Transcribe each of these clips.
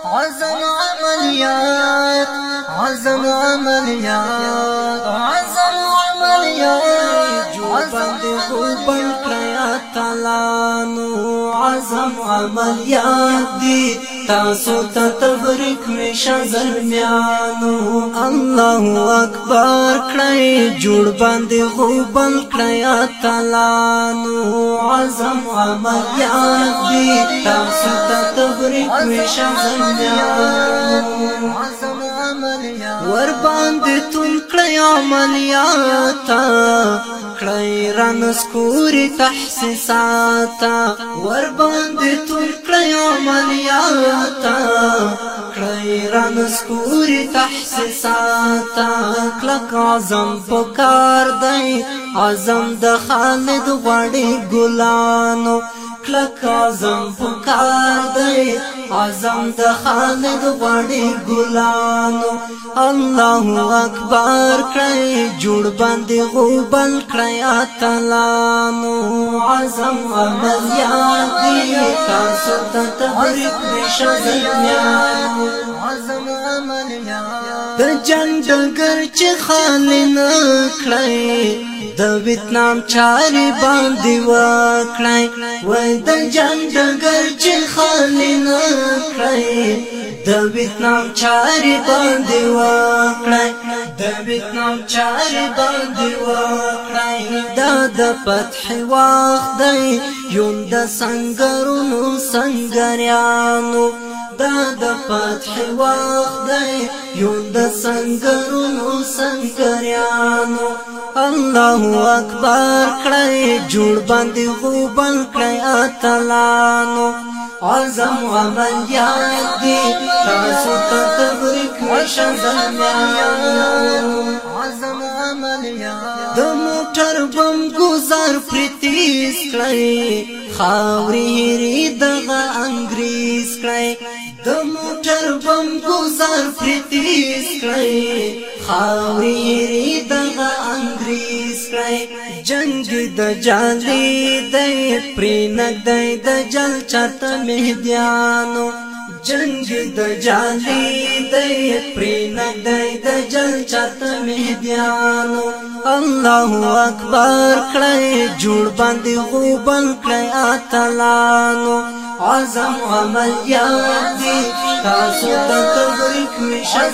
عزم عملیات عزم عملیات عزم عملیات جو باندې غوبل کړیا تلانو عزم عملیات دي تاسو ته تبریک میشه زلمیانو الله اکبر کړی جوړ باندې غوبل کړیا تلانو عزم عملیات دي تاسو ته تبریک میشه زلمیانو عزم عملیات ور باندې تون کړی عملیات کړی رانسکوري تحسیساتا ور باندې تون کړی عملیات کړی رانسکوري تحسیساتا کلک عزم پکار دی عزم د خالد غړي ګلانو کلک عزم پکار دی عزم د خالد غړي ګلانو الله اکبر کړی جوړ باندې غوبل کړی اتلانو عزم عملیات دي تاسو ته تبریک میشه زلمیانو عزم عملیات د جنگ ډګر چې خالی نه کړی د ویتنام چاري باندې وکړی وای د جنگ ډګر چې خالی نه کړی د ویتنام چاري باندې وکړی د ویتنام چاري باندې وکړی دا د فتح وخت دی یون د سنگرونو سنگریانو دا د فتح وخت دی یون د سنگرونو سنگریانو الله اکبر کړی جوړ باندې غوبل کړی اتلانو عزم عملیات دي تاسو ته تبریک میشه زلمیانو عزم عملیات د موټر بم گزار پریتیز کړی خاوري هری دغه انګریز کړی د موټر بم گزار پریتیز کړی خاوري هری دغه انګریز کړی جنگ د جالي دی پرینګ دی د جل چاته مهدیانو جنگ د جالي دی پرینګ دی د جل چاته مهدیانو الله اکبر کړی جوړ باندې غوبل کړی اتلانو عزم عملیات دي تاسو ته تبریک میشه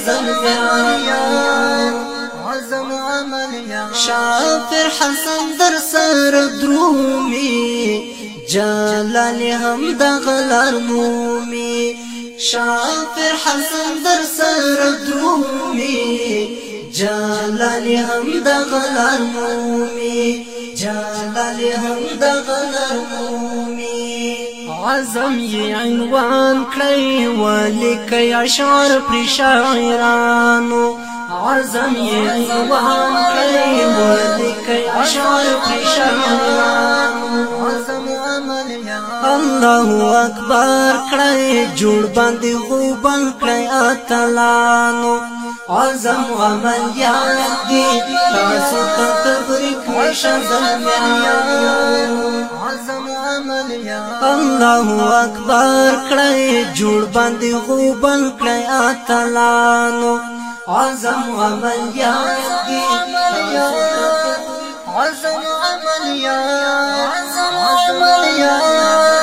زلمیانو عزم عملیات شافر حسن در سر درومي جلالی هم دغلر مومي شافر حسن در سر درومي جلالی هم دغلر مومي جلالی هم دغلر مومي عزم یې عنوان کړی ولیکي اشعار پر شاعرانو عزم یې عنوان کړی ولیکي اشعار پر شاعرانو عزم عملیات الله اکبر کړی جوړ باندې غوبل کړی اتلانو عزم عملیات دي تاسو ته تبریک میشه زلمیانو عزم عملیات الله اکبر کړی جوړ باندې غوبل کړی اتلانو عزم عملیات دي عزم عملیات عزم عملیات